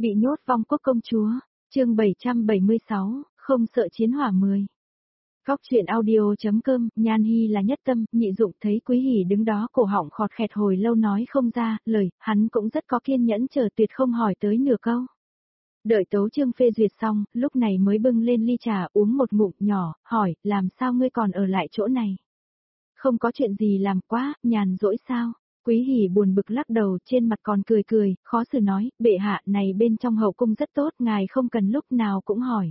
Bị nhốt vong quốc công chúa, chương 776, không sợ chiến hỏa 10. Góc truyện audio.com, Nhan Hi là nhất tâm, nhị dụng thấy Quý Hỉ đứng đó cổ họng khọt khẹt hồi lâu nói không ra lời, hắn cũng rất có kiên nhẫn chờ tuyệt không hỏi tới nửa câu. Đợi tấu chương phê duyệt xong, lúc này mới bưng lên ly trà uống một ngụm nhỏ, hỏi, làm sao ngươi còn ở lại chỗ này? Không có chuyện gì làm quá, nhàn rỗi sao? Quý Hỉ buồn bực lắc đầu, trên mặt còn cười cười, khó xử nói, bệ hạ này bên trong hậu cung rất tốt, ngài không cần lúc nào cũng hỏi.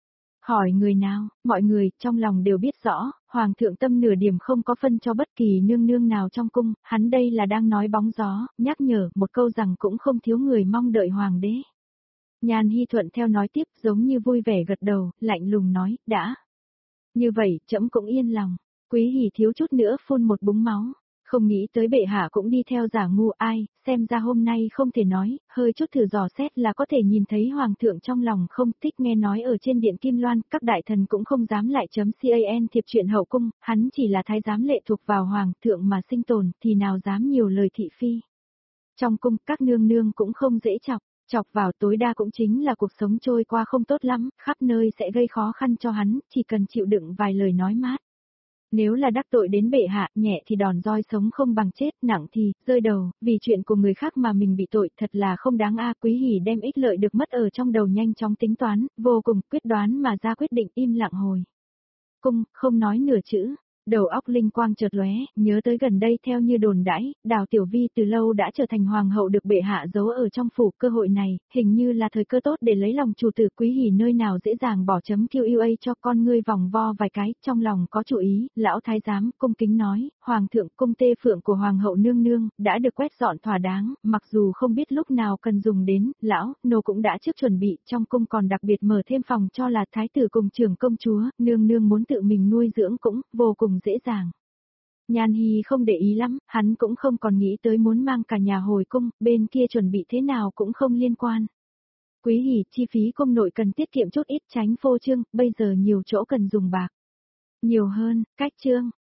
Hỏi người nào, mọi người trong lòng đều biết rõ, hoàng thượng tâm nửa điểm không có phân cho bất kỳ nương nương nào trong cung, hắn đây là đang nói bóng gió, nhắc nhở một câu rằng cũng không thiếu người mong đợi hoàng đế. Nhan Hi thuận theo nói tiếp giống như vui vẻ gật đầu, lạnh lùng nói, đã. Như vậy, trẫm cũng yên lòng. Quý Hỉ thiếu chút nữa phun một búng máu. Không nghĩ tới bệ hạ cũng đi theo giả ngu ai, xem ra hôm nay không thể nói, hơi chút thử dò xét là có thể nhìn thấy hoàng thượng trong lòng không thích nghe nói ở trên điện Kim Loan, các đại thần cũng không dám lại chấm can thiệp chuyện hậu cung, hắn chỉ là thái giám lệ thuộc vào hoàng thượng mà sinh tồn, thì nào dám nhiều lời thị phi. Trong cung, các nương nương cũng không dễ chọc vào tối đa cũng chính là cuộc sống trôi qua không tốt lắm, khắp nơi sẽ gây khó khăn cho hắn, chỉ cần chịu đựng vài lời nói mát. Nếu là đắc tội đến bệ hạ, nhẹ thì đòn roi sống không bằng chết, nặng thì, rơi đầu, vì chuyện của người khác mà mình bị tội thật là không đáng a. Quý Hỉ đem ích lợi được mất ở trong đầu nhanh chóng tính toán, vô cùng quyết đoán mà ra quyết định im lặng hồi. Cung, không nói nửa chữ. Đầu óc linh quang chợt lóe, nhớ tới gần đây theo như đồn đãi, Đào Tiểu Vi từ lâu đã trở thành hoàng hậu được bệ hạ giấu ở trong phủ, cơ hội này, hình như là thời cơ tốt để lấy lòng chủ tử. Quý Hỉ nơi nào dễ dàng bỏ chấm QUA cho con ngươi vòng vo vài cái, trong lòng có chủ ý, lão thái giám cung kính nói, hoàng thượng cung tê phượng của hoàng hậu nương nương, đã được quét dọn thỏa đáng, mặc dù không biết lúc nào cần dùng đến, lão, nô cũng đã trước chuẩn bị, trong cung còn đặc biệt mở thêm phòng cho là thái tử cùng trưởng công chúa, nương nương muốn tự mình nuôi dưỡng cũng, vô cùng dễ dàng. Nhan Hi không để ý lắm, hắn cũng không còn nghĩ tới muốn mang cả nhà hồi cung, bên kia chuẩn bị thế nào cũng không liên quan. Quý Hỉ, chi phí cung nội cần tiết kiệm chút ít tránh phô trương, bây giờ nhiều chỗ cần dùng bạc. Nhiều hơn, cách trương,